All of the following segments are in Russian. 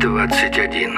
21.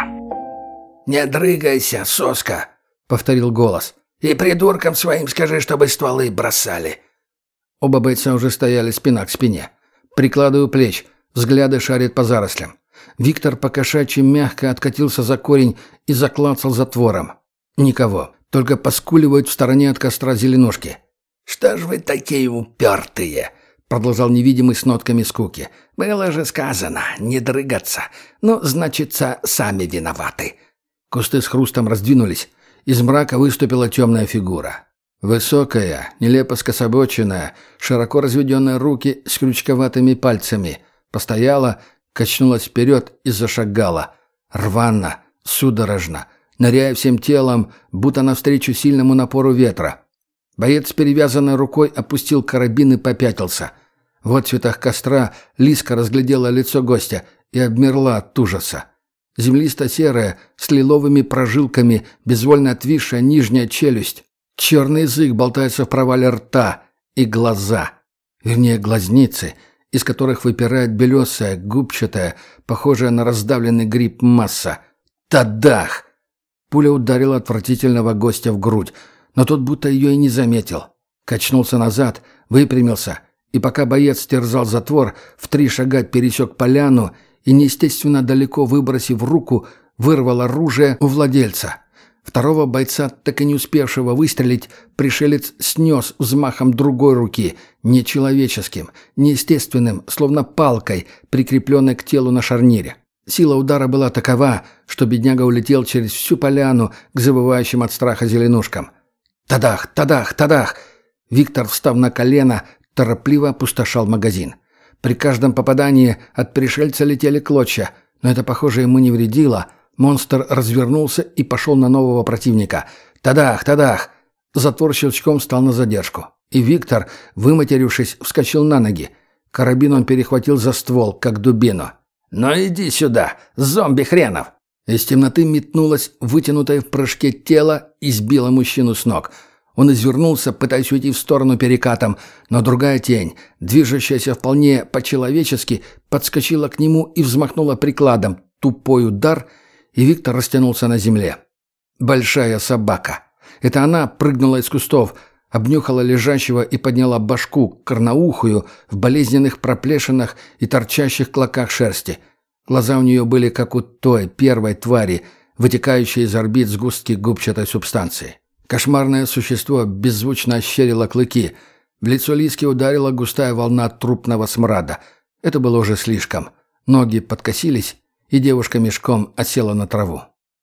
«Не дрыгайся, соска!» — повторил голос. «И придуркам своим скажи, чтобы стволы бросали!» Оба бойца уже стояли спина к спине. Приклады у плеч, взгляды шарят по зарослям. Виктор по-кошачьи мягко откатился за корень и заклацал затвором. Никого, только поскуливают в стороне от костра зеленушки. «Что ж вы такие упертые?» — продолжал невидимый с нотками скуки. «Было же сказано, не дрыгаться. Ну, значится, сами виноваты». Кусты с хрустом раздвинулись. Из мрака выступила темная фигура. Высокая, нелепо скособоченная, широко разведенные руки с крючковатыми пальцами. Постояла, качнулась вперед и зашагала. Рвано, судорожно, ныряя всем телом, будто навстречу сильному напору ветра. Боец с перевязанной рукой опустил карабин и попятился. В отцветах костра Лиска разглядела лицо гостя и обмерла от ужаса. Землисто-серая, с лиловыми прожилками, безвольно отвисшая нижняя челюсть. Черный язык болтается в провале рта. И глаза. Вернее, глазницы, из которых выпирает белесая, губчатая, похожая на раздавленный гриб масса. Тадах! Пуля ударила отвратительного гостя в грудь, но тот будто ее и не заметил. Качнулся назад, выпрямился, и пока боец терзал затвор, в 3 шага пересек поляну и, неестественно далеко выбросив руку, вырвал оружие у владельца. Второго бойца, так и не успевшего выстрелить, пришелец снес взмахом другой руки, нечеловеческим, неестественным, словно палкой, прикрепленной к телу на шарнире. Сила удара была такова, что бедняга улетел через всю поляну к завывающим от страха зеленушкам. Тадах, тадах, тадах! Виктор, встав на колено, торопливо опустошал магазин. При каждом попадании от пришельца летели клочья, но это, похоже, ему не вредило. Монстр развернулся и пошел на нового противника. Тадах, тадах! Затвор щелчком встал на задержку. И Виктор, выматерившись, вскочил на ноги. Карабин он перехватил за ствол, как дубину. «Ну иди сюда, зомби хренов!» Из темноты метнулось вытянутое в прыжке тело и сбило мужчину с ног. Он извернулся, пытаясь уйти в сторону перекатом, но другая тень, движущаяся вполне по-человечески, подскочила к нему и взмахнула прикладом. Тупой удар, и Виктор растянулся на земле. Большая собака. Это она прыгнула из кустов, обнюхала лежащего и подняла башку, корноухую, в болезненных проплешинах и торчащих клоках шерсти. Глаза у нее были, как у той первой твари, вытекающей из орбит сгустки губчатой субстанции. Кошмарное существо беззвучно ощерило клыки. В лицо Лиски ударила густая волна трупного смрада. Это было уже слишком. Ноги подкосились, и девушка мешком осела на траву.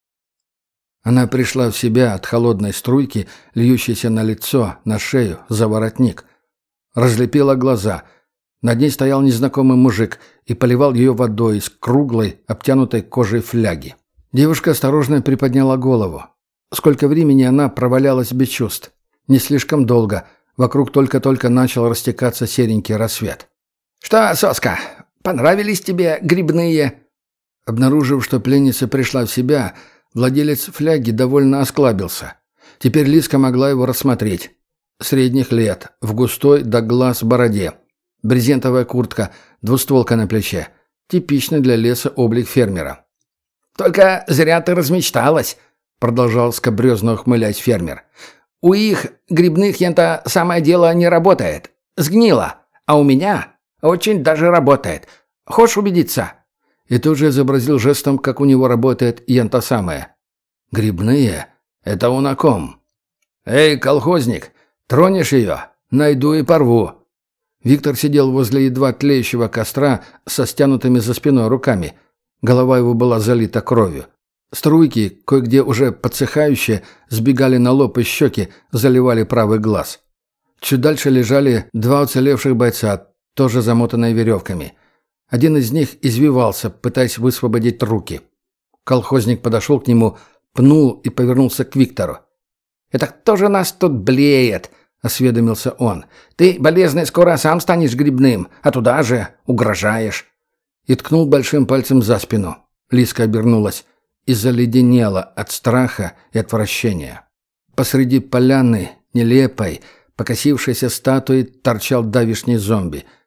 Она пришла в себя от холодной струйки, льющейся на лицо, на шею, за воротник. Разлепила глаза. Над ней стоял незнакомый мужик и поливал ее водой из круглой, обтянутой кожей фляги. Девушка осторожно приподняла голову. Сколько времени она провалялась без чувств? Не слишком долго. Вокруг только-только начал растекаться серенький рассвет. «Что, соска, понравились тебе грибные?» Обнаружив, что пленница пришла в себя, владелец фляги довольно осклабился. Теперь Лиска могла его рассмотреть. Средних лет, в густой до глаз бороде. Брезентовая куртка, двустволка на плече. Типичный для леса облик фермера. «Только зря ты размечталась», — продолжал скабрезно ухмылясь фермер. «У их грибных ента самое дело не работает. Сгнило. А у меня очень даже работает. Хочешь убедиться?» И тут же изобразил жестом, как у него работает ента самое. «Грибные? Это он о ком?» «Эй, колхозник, тронешь ее? Найду и порву». Виктор сидел возле едва тлеющего костра со стянутыми за спиной руками. Голова его была залита кровью. Струйки, кое-где уже подсыхающие, сбегали на лоб и щеки, заливали правый глаз. Чуть дальше лежали 2 уцелевших бойца, тоже замотанные веревками. Один из них извивался, пытаясь высвободить руки. Колхозник подошел к нему, пнул и повернулся к Виктору. «Это кто же нас тут блеет?» — осведомился он. «Ты, болезный, скоро сам станешь грибным, а туда же угрожаешь». И ткнул большим пальцем за спину. Лиска обернулась и заледенела от страха и отвращения. Посреди поляны, нелепой, покосившейся статуей, торчал давишний зомби.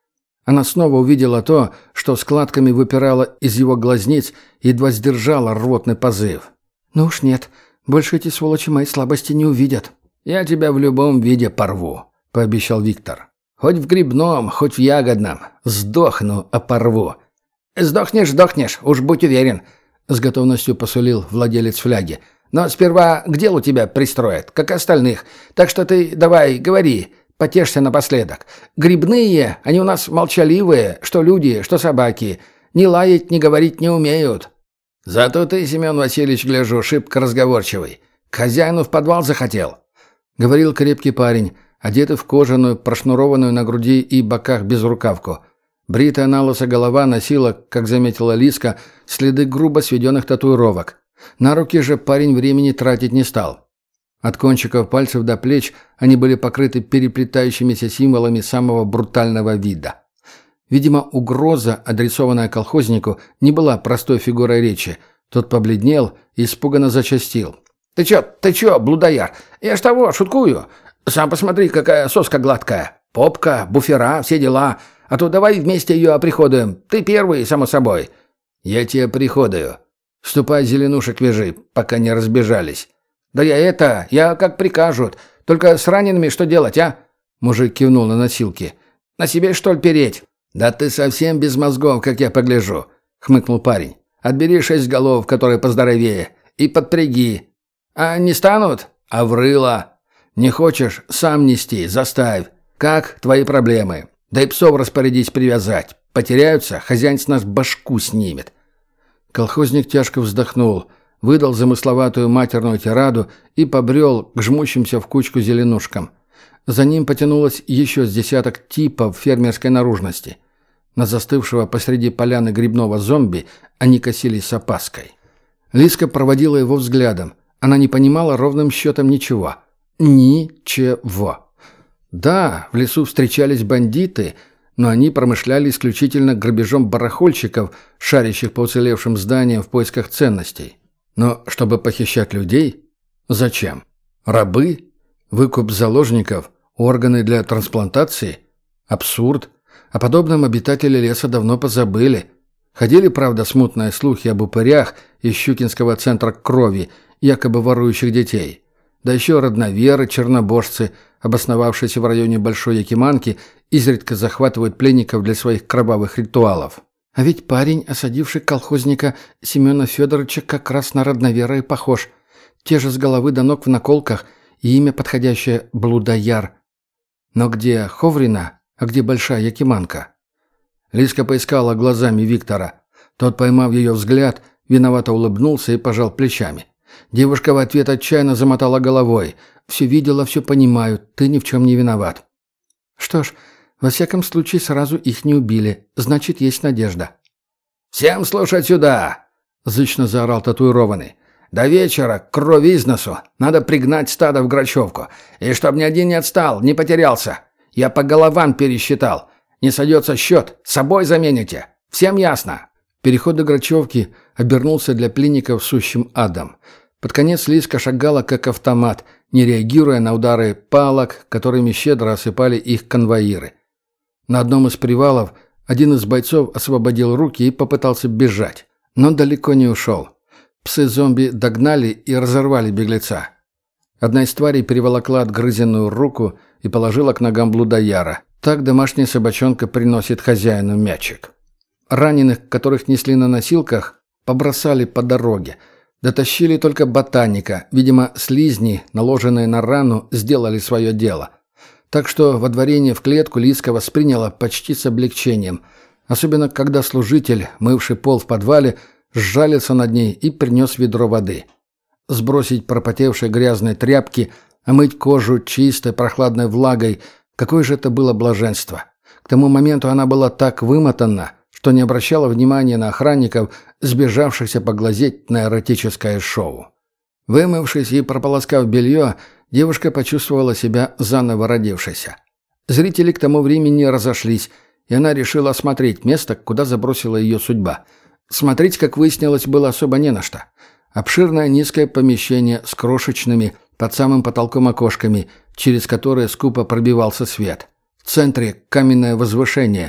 Она снова увидела то, что складками выпирало из его глазниц и едва сдержала рвотный позыв. «Ну уж нет, больше эти сволочи моей слабости не увидят». «Я тебя в любом виде порву», — пообещал Виктор. «Хоть в грибном, хоть в ягодном. Сдохну, а порву». «Сдохнешь, уж будь уверен», — с готовностью посулил владелец фляги. «Но сперва к делу тебя пристроят, как остальных. Так что ты давай, говори, потешься напоследок. Грибные, они у нас молчаливые, что люди, что собаки. Ни лаять, ни говорить не умеют». «Зато ты, Семен Васильевич, гляжу, шибко разговорчивый. К хозяину в подвал захотел», — говорил крепкий парень, одетый в кожаную, прошнурованную на груди и боках безрукавку. Бритая налысо голова носила, как заметила Лиска, следы грубо сведенных татуировок. На руки же парень времени тратить не стал. От кончиков пальцев до плеч они были покрыты переплетающимися символами самого брутального вида. Видимо, угроза, адресованная колхознику, не была простой фигурой речи. Тот побледнел и испуганно зачастил. Ты чё, блудояр? Я ж того, шуткую. Сам посмотри, какая соска гладкая. Попка, буфера, все дела. А то давай вместе ее оприходуем. Ты первый, само собой». «Я тебе приходую. Ступай зеленушек вяжи, пока не разбежались». «Да я как прикажут. Только с ранеными что делать, а?» Мужик кивнул на носилки. «На себе, что ли, переть?» «Да ты совсем без мозгов, как я погляжу», — хмыкнул парень. «Отбери 6 голов, которые поздоровее, и подпряги». «А не станут?» «А врыло. Не хочешь, сам нести, заставь. Как твои проблемы? Да и псов распорядись привязать. Потеряются, хозяин с нас башку снимет». Колхозник тяжко вздохнул, выдал замысловатую матерную тираду и побрел к жмущимся в кучку зеленушкам. За ним потянулось еще с десяток типов фермерской наружности. На застывшего посреди поляны грибного зомби они косились с опаской. Лиска проводила его взглядом. Она не понимала ровным счетом ничего. Ничего. Да, в лесу встречались бандиты, но они промышляли исключительно грабежом барахольщиков, шарящих по уцелевшим зданиям в поисках ценностей. Но чтобы похищать людей? Зачем? Рабы? Выкуп заложников? Органы для трансплантации? Абсурд. О подобном обитатели леса давно позабыли. Ходили, правда, смутные слухи об упырях из Щукинского центра крови, якобы ворующих детей. Да еще родноверы, чернобожцы, обосновавшиеся в районе Большой Якиманки, изредка захватывают пленников для своих кровавых ритуалов. А ведь парень, осадивший колхозника Семена Федоровича, как раз на родновера и похож. Те же с головы до ног в наколках и имя подходящее «Блудояр». Но где Ховрина, а где Большая Якиманка? Лиска поискала глазами Виктора. Тот, поймав ее взгляд, виновато улыбнулся и пожал плечами. Девушка в ответ отчаянно замотала головой. «Все видела, все понимаю, ты ни в чем не виноват». «Что ж, во всяком случае сразу их не убили, значит, есть надежда». «Всем слушать сюда!» — зычно заорал татуированный. «До вечера, крови из носу, надо пригнать стадо в Грачевку. И чтоб ни один не отстал, не потерялся. Я по головам пересчитал. Не сойдется счет, с собой замените. Всем ясно?» Переход до Грачевки обернулся для пленников сущим адом. Под конец Лиска шагала как автомат, не реагируя на удары палок, которыми щедро осыпали их конвоиры. На одном из привалов один из бойцов освободил руки и попытался бежать, но далеко не ушел. Псы-зомби догнали и разорвали беглеца. Одна из тварей переволокла отгрызенную руку и положила к ногам блудояра. Так домашняя собачонка приносит хозяину мячик. Раненых, которых несли на носилках, побросали по дороге. Дотащили только ботаника. Видимо, слизни, наложенные на рану, сделали свое дело. Так что водворение в клетку Лиска восприняла почти с облегчением. Особенно, когда служитель, мывший пол в подвале, сжалился над ней и принес ведро воды. Сбросить пропотевшие грязные тряпки, омыть кожу чистой прохладной влагой – какое же это было блаженство. К тому моменту она была так вымотана, что не обращала внимания на охранников, сбежавшихся поглазеть на эротическое шоу. Вымывшись и прополоскав белье, девушка почувствовала себя заново родившейся. Зрители к тому времени разошлись, и она решила осмотреть место, куда забросила ее судьба. Смотреть, как выяснилось, было особо не на что. Обширное низкое помещение с крошечными, под самым потолком окошками, через которые скупо пробивался свет. В центре каменное возвышение,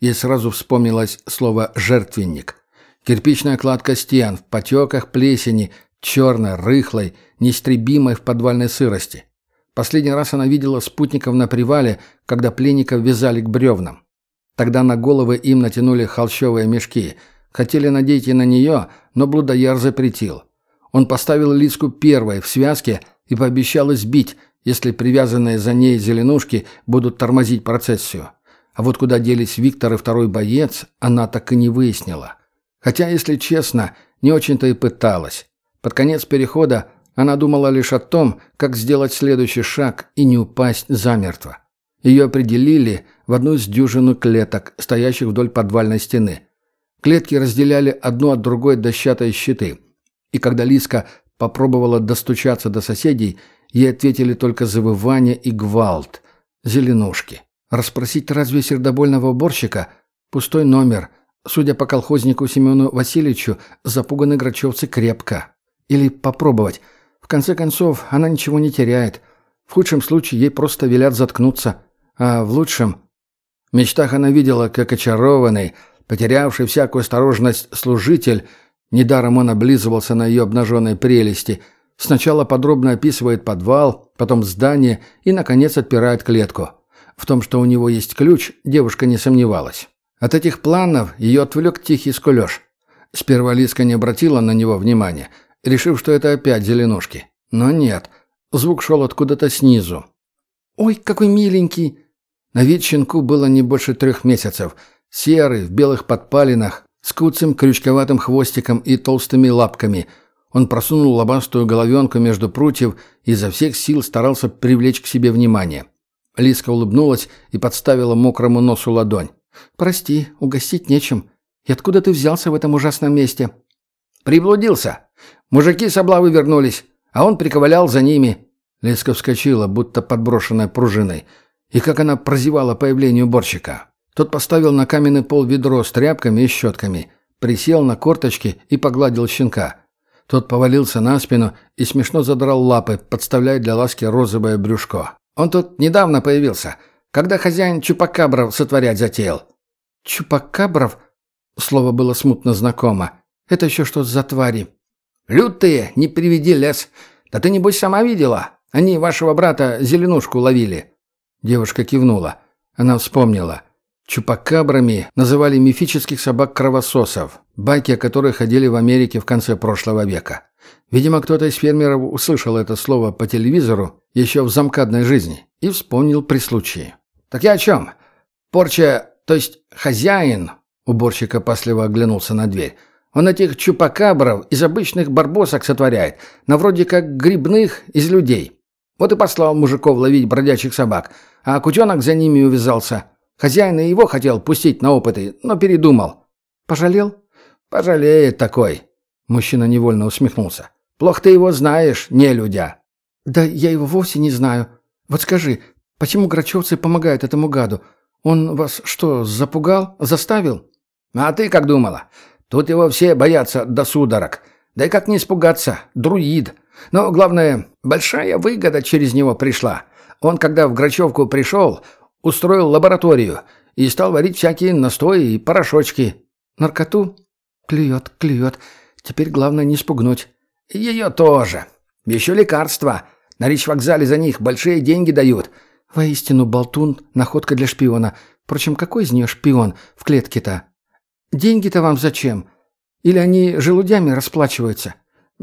Ей сразу вспомнилось слово «жертвенник». Кирпичная кладка стен в потеках плесени, черной, рыхлой, неистребимой в подвальной сырости. Последний раз она видела спутников на привале, когда пленников вязали к бревнам. Тогда на головы им натянули холщовые мешки. Хотели надеть и на нее, но блудояр запретил. Он поставил Лиску первой в связке и пообещал избить, если привязанные за ней зеленушки будут тормозить процессию. А вот куда делись Виктор и второй боец, она так и не выяснила. Хотя, если честно, не очень-то и пыталась. Под конец перехода она думала лишь о том, как сделать следующий шаг и не упасть замертво. Ее определили в одну из дюжину клеток, стоящих вдоль подвальной стены. Клетки разделяли одну от другой дощатые щиты. И когда Лиска попробовала достучаться до соседей, ей ответили только завывание и гвалт. Зеленушки. Расспросить разве сердобольного уборщика? Пустой номер. Судя по колхознику Семену Васильевичу, запуганы грачевцы крепко. Или попробовать. В конце концов, она ничего не теряет. В худшем случае ей просто велят заткнуться. А в лучшем... В мечтах она видела, как очарованный, потерявший всякую осторожность служитель, недаром он облизывался на ее обнаженной прелести, сначала подробно описывает подвал, потом здание и, наконец, отпирает клетку. В том, что у него есть ключ, девушка не сомневалась. От этих планов ее отвлек тихий скулеж. Сперва Лиска не обратила на него внимания, решив, что это опять зеленушки. Но нет, звук шел откуда-то снизу. «Ой, какой миленький!» На вид щенку было не больше 3 месяцев. Серый, в белых подпалинах, с куцым крючковатым хвостиком и толстыми лапками. Он просунул лобастую головенку между прутьев и изо всех сил старался привлечь к себе внимание. Лиска улыбнулась и подставила мокрому носу ладонь. «Прости, угостить нечем. И откуда ты взялся в этом ужасном месте?» «Приблудился. Мужики с облавы вернулись, а он приковылял за ними». Лиска вскочила, будто подброшенная пружиной. И как она прозевала появление уборщика. Тот поставил на каменный пол ведро с тряпками и щетками, присел на корточки и погладил щенка. Тот повалился на спину и смешно задрал лапы, подставляя для ласки розовое брюшко. «Он тут недавно появился, когда хозяин чупакабров сотворять затеял». «Чупакабров?» Слово было смутно знакомо. «Это еще что за твари?» «Лютые, не приведи лес. Да ты, небось, сама видела? Они вашего брата Зеленушку ловили». Девушка кивнула. Она вспомнила. Чупакабрами называли мифических собак-кровососов, байки о которых ходили в Америке в конце прошлого века. Видимо, кто-то из фермеров услышал это слово по телевизору еще в замкадной жизни и вспомнил при случае. «Так я о чем? Порча, то есть хозяин?» Уборщик опасливо оглянулся на дверь. «Он этих чупакабров из обычных барбосок сотворяет, на вроде как грибных из людей. Вот и послал мужиков ловить бродячих собак, а кутенок за ними увязался. Хозяин и его хотел пустить на опыты, но передумал». «Пожалел?» «Пожалеет такой». Мужчина невольно усмехнулся. «Плохо ты его знаешь, нелюдя». «Да я его вовсе не знаю. Вот скажи, почему грачевцы помогают этому гаду? Он вас что, запугал? Заставил?» «А ты как думала? Тут его все боятся до судорог. Да и как не испугаться? Друид. Но главное, большая выгода через него пришла. Он, когда в Грачевку пришел, устроил лабораторию и стал варить всякие настои и порошочки». «Наркоту?» «Клюет, клюет. Теперь главное не спугнуть». «Ее тоже. Еще лекарства. На речвокзале за них большие деньги дают». «Воистину, болтун, находка для шпиона. Впрочем, какой из нее шпион в клетке-то? Деньги-то вам зачем? Или они желудями расплачиваются?»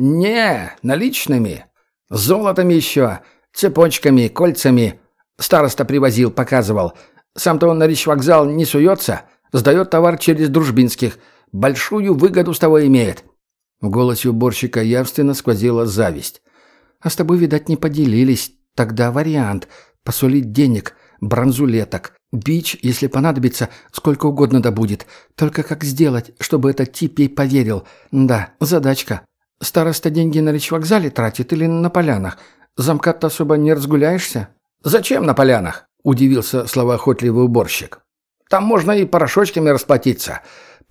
«Не, наличными. Золотом еще, цепочками, кольцами. Староста привозил, показывал. Сам-то он на речвокзал не суется, сдает товар через дружбинских. Большую выгоду с того имеет». В голосе уборщика явственно сквозила зависть. «А с тобой, видать, не поделились. Тогда вариант. Посулить денег, бронзулеток, бич, если понадобится, сколько угодно добудет. Только как сделать, чтобы этот тип ей поверил? Да, задачка. Староста деньги на речвокзале тратит или на полянах? Замкат-то особо не разгуляешься?» «Зачем на полянах?» – удивился словоохотливый уборщик. «Там можно и порошочками расплатиться.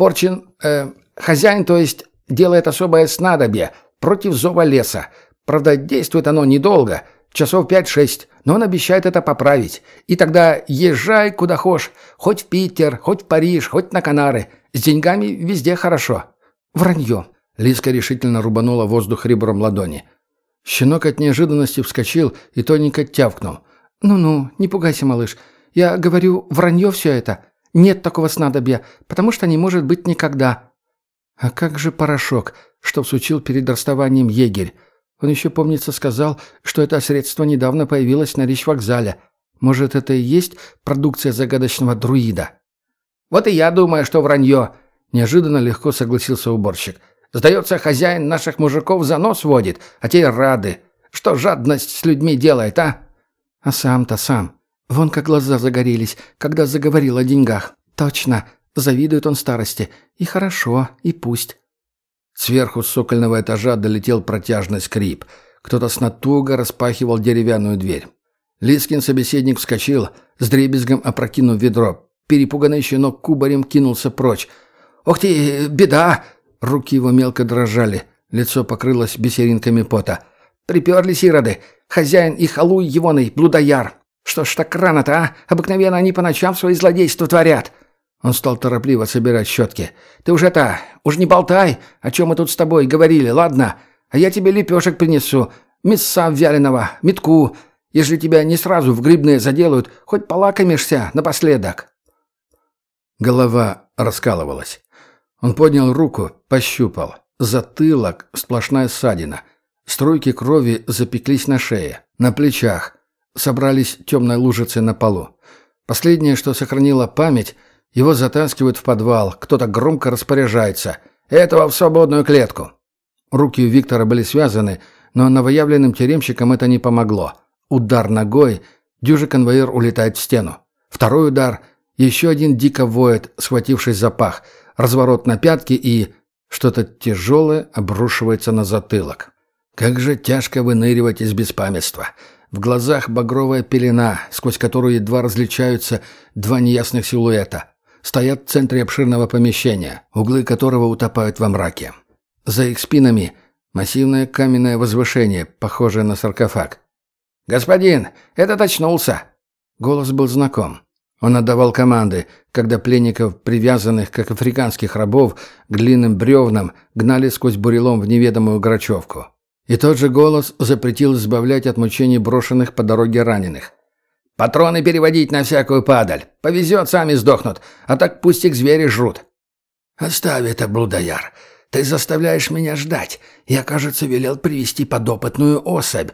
Хозяин, то есть, делает особое снадобье против зова леса. Правда, действует оно недолго, часов 5-6, но он обещает это поправить. И тогда езжай куда хочешь, хоть в Питер, хоть в Париж, хоть на Канары. С деньгами везде хорошо». «Вранье». Лиска решительно рубанула воздух ребром ладони. Щенок от неожиданности вскочил и тоненько тявкнул. «Ну-ну, не пугайся, малыш. Я говорю, вранье все это. Нет такого снадобья, потому что не может быть никогда». А как же порошок, что всучил перед расставанием егерь? Он еще, помнится, сказал, что это средство недавно появилось на речвокзале. Может, это и есть продукция загадочного друида? «Вот и я думаю, что вранье», — неожиданно легко согласился уборщик. «Сдается, хозяин наших мужиков за нос водит, а те рады. Что жадность с людьми делает, а?» «А сам-то сам. Вон как глаза загорелись, когда заговорил о деньгах. Точно, завидует он старости. И хорошо, и пусть». Сверху с сокольного этажа долетел протяжный скрип. Кто-то с натугой распахивал деревянную дверь. Лискин собеседник вскочил, с дребезгом опрокинув ведро. Перепуганный щенок кубарем кинулся прочь. «Ох ты, беда!» Руки его мелко дрожали, лицо покрылось бисеринками пота. «Приперлись ироды! Хозяин и халуй егоный, блудояр! Что ж так рано-то, а? Обыкновенно они по ночам свои злодейства творят!» Он стал торопливо собирать щетки. «Ты уж не болтай, о чем мы тут с тобой говорили, ладно? А я тебе лепешек принесу, мяса вяленого, метку. Если тебя не сразу в грибные заделают, хоть полакомишься напоследок». Голова раскалывалась. Он поднял руку, пощупал. Затылок, сплошная ссадина. Струйки крови запеклись на шее, на плечах. Собрались темной лужицей на полу. Последнее, что сохранило память, его затаскивают в подвал, кто-то громко распоряжается. «Этого в свободную клетку!» Руки у Виктора были связаны, но новоявленным тюремщикам это не помогло. Удар ногой, дюжий конвоир улетает в стену. Второй удар, еще один дико воет, схватившись за пах. Разворот на пятки и... что-то тяжелое обрушивается на затылок. Как же тяжко выныривать из беспамятства. В глазах багровая пелена, сквозь которую едва различаются два неясных силуэта. Стоят в центре обширного помещения, углы которого утопают во мраке. За их спинами массивное каменное возвышение, похожее на саркофаг. «Господин, этот очнулся!» Голос был знаком. Он отдавал команды, когда пленников, привязанных, как африканских рабов, к длинным бревнам, гнали сквозь бурелом в неведомую грачевку. И тот же голос запретил избавлять от мучений брошенных по дороге раненых. «Патроны переводить на всякую падаль. Повезет, сами сдохнут, а так пусть их звери жрут». «Оставь это, блудояр. Ты заставляешь меня ждать. Я, кажется, велел привести подопытную особь».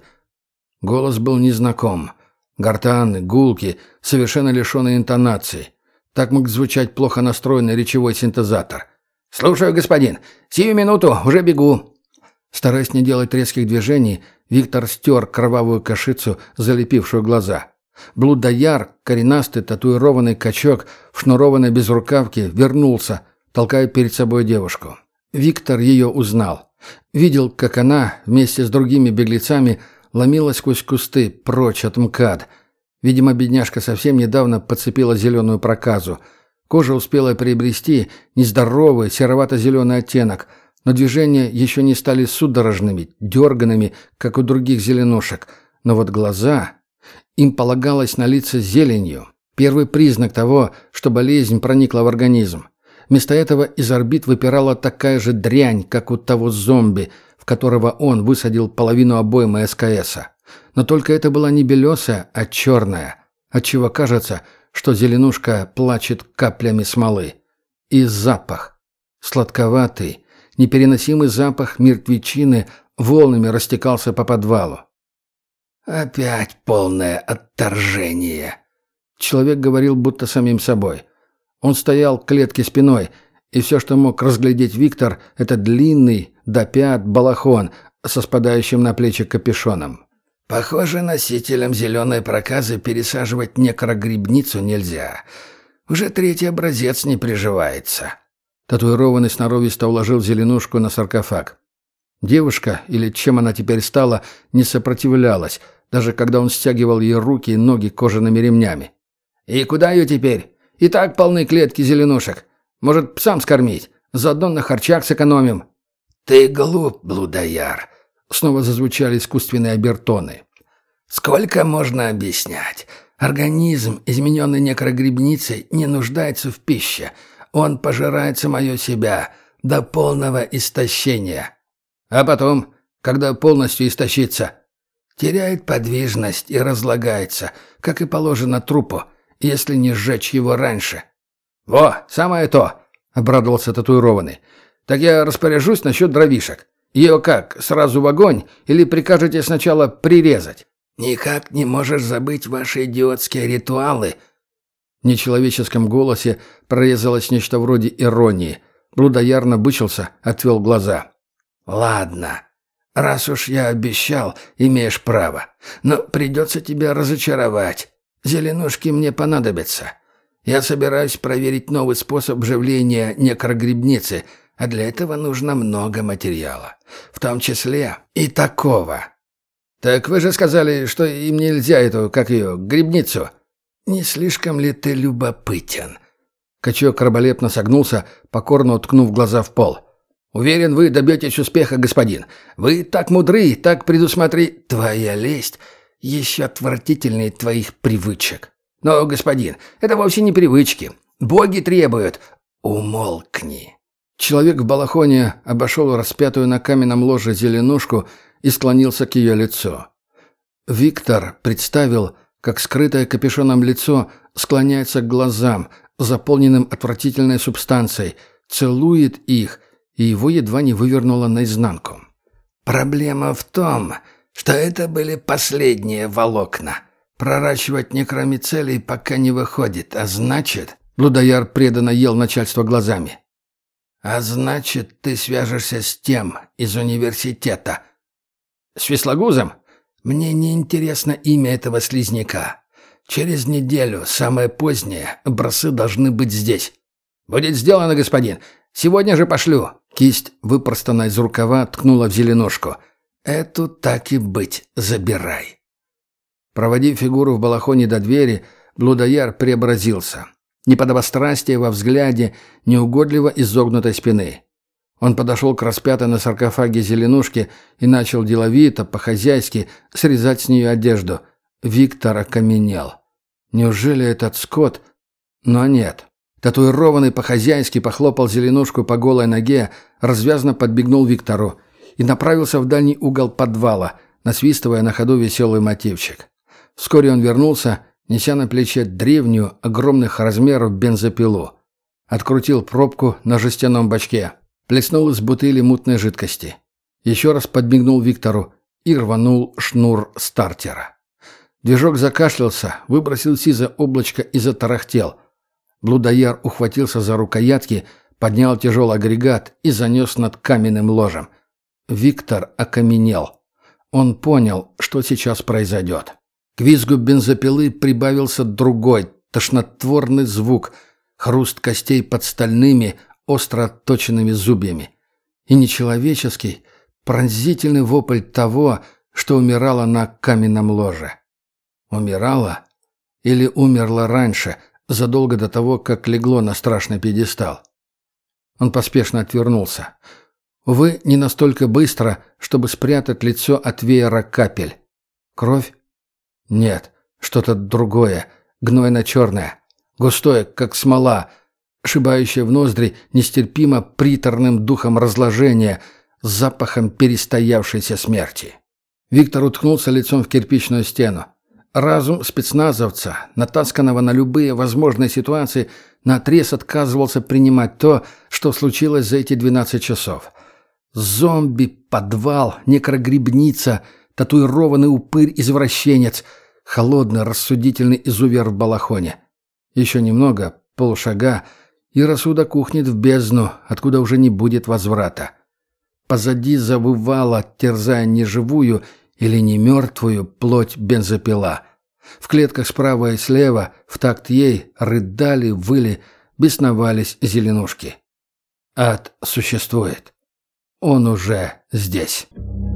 Голос был незнаком. Гортанный, гулкий, совершенно лишенный интонации. Так мог звучать плохо настроенный речевой синтезатор. «Слушаю, господин. Сию минуту, уже бегу». Стараясь не делать резких движений, Виктор стер кровавую кашицу, залепившую глаза. Блудояр, коренастый татуированный качок в шнурованной безрукавке, вернулся, толкая перед собой девушку. Виктор ее узнал. Видел, как она, вместе с другими беглецами, ломилась сквозь кусты, прочь от МКАД. Видимо, бедняжка совсем недавно подцепила зеленую проказу. Кожа успела приобрести нездоровый серовато-зеленый оттенок, но движения еще не стали судорожными, дерганными, как у других зеленушек. Но вот глаза... Им полагалось налиться зеленью. Первый признак того, что болезнь проникла в организм. Вместо этого из орбит выпирала такая же дрянь, как у того зомби, в которого он высадил половину обоймы СКСа. Но только это была не белесая, а черная, отчего кажется, что зеленушка плачет каплями смолы. И запах. Сладковатый, непереносимый запах мертвечины волнами растекался по подвалу. «Опять полное отторжение!» Человек говорил будто самим собой. Он стоял к клетке спиной, и все, что мог разглядеть Виктор, это длинный, до пят, балахон со спадающим на плечи капюшоном. «Похоже, носителям зеленой проказы пересаживать некрогрибницу нельзя. Уже третий образец не приживается». Татуированный сноровисто уложил зеленушку на саркофаг. Девушка, или чем она теперь стала, не сопротивлялась, даже когда он стягивал ей руки и ноги кожаными ремнями. «И куда ее теперь? И так полны клетки зеленушек. Может, псам скормить? Заодно на харчах сэкономим». «Ты глуп, блудояр!» Снова зазвучали искусственные обертоны. Сколько можно объяснять? Организм, измененный некрогрибницей, не нуждается в пище. Он пожирает самое себя до полного истощения. А потом, когда полностью истощится, теряет подвижность и разлагается, как и положено трупу, если не сжечь его раньше. «Во, самое то!» — обрадовался татуированный. «Так я распоряжусь насчет дровишек. Ее как, сразу в огонь или прикажете сначала прирезать?» «Никак не можешь забыть ваши идиотские ритуалы!» В нечеловеческом голосе прорезалось нечто вроде иронии. Блудояр набычился, отвел глаза. «Ладно, раз уж я обещал, имеешь право. Но придется тебя разочаровать. Зеленушки мне понадобятся. Я собираюсь проверить новый способ живления некрогрибницы, а для этого нужно много материала. В том числе и такого». «Так вы же сказали, что им нельзя эту, как ее, грибницу». «Не слишком ли ты любопытен?» Качок раболепно согнулся, покорно уткнув глаза в пол. «Уверен, вы добьетесь успеха, господин. Вы так мудры, так Твоя лесть еще отвратительнее твоих привычек. Но, господин, это вовсе не привычки. Боги требуют. Умолкни». Человек в балахоне обошел распятую на каменном ложе зеленушку и склонился к ее лицу. Виктор представил, как скрытое капюшоном лицо склоняется к глазам, заполненным отвратительной субстанцией, целует их, и его едва не вывернуло наизнанку. «Проблема в том, что это были последние волокна. Проращивать некромицелий пока не выходит, а значит...» Блудояр преданно ел начальство глазами. «А значит, ты свяжешься с тем из университета». «С Вислогузом?» «Мне не интересно имя этого слизняка. Через неделю, самое позднее, образцы должны быть здесь». «Будет сделано, господин. Сегодня же пошлю». Кисть, выпростанная из рукава, ткнула в зеленушку. «Эту так и быть, забирай». Проводив фигуру в балахоне до двери, Блудояр преобразился. Неподобострастие во взгляде, неугодливо изогнутой спины. Он подошел к распятой на саркофаге зеленушке и начал деловито, по-хозяйски, срезать с нее одежду. Виктор окаменел. Неужели этот скот? Но нет. Татуированный по-хозяйски похлопал зеленушку по голой ноге, развязно подбегнул Виктору и направился в дальний угол подвала, насвистывая на ходу веселый мотивчик. Вскоре он вернулся, неся на плече древнюю, огромных размеров бензопилу. Открутил пробку на жестяном бачке. Плеснул из бутыли мутной жидкости. Еще раз подмигнул Виктору и рванул шнур стартера. Движок закашлялся, выбросил сизое облачко и затарахтел. Блудояр ухватился за рукоятки, поднял тяжелый агрегат и занес над каменным ложем. Виктор окаменел. Он понял, что сейчас произойдет. К визгу бензопилы прибавился другой, тошнотворный звук, хруст костей под стальными, остро отточенными зубьями. И нечеловеческий, пронзительный вопль того, что умирало на каменном ложе. Умирало? Или умерло раньше, задолго до того, как легло на страшный пьедестал? Он поспешно отвернулся. Увы, не настолько быстро, чтобы спрятать лицо от веера капель. Кровь? Нет, что-то другое, гнойно-черное, густое, как смола, шибающее в ноздри нестерпимо приторным духом разложения, с запахом перестоявшейся смерти. Виктор уткнулся лицом в кирпичную стену. Разум спецназовца, натасканного на любые возможные ситуации, наотрез отказывался принимать то, что случилось за эти 12 часов. Зомби, подвал, некрогрибница, татуированный упырь-извращенец, холодный рассудительный изувер в балахоне. Еще немного, полшага, и рассудок ухнет в бездну, откуда уже не будет возврата. Позади завывала, терзая неживую или не мертвую плоть бензопила. В клетках справа и слева, в такт ей, рыдали, выли, бесновались зеленушки. Ад существует. Он уже здесь.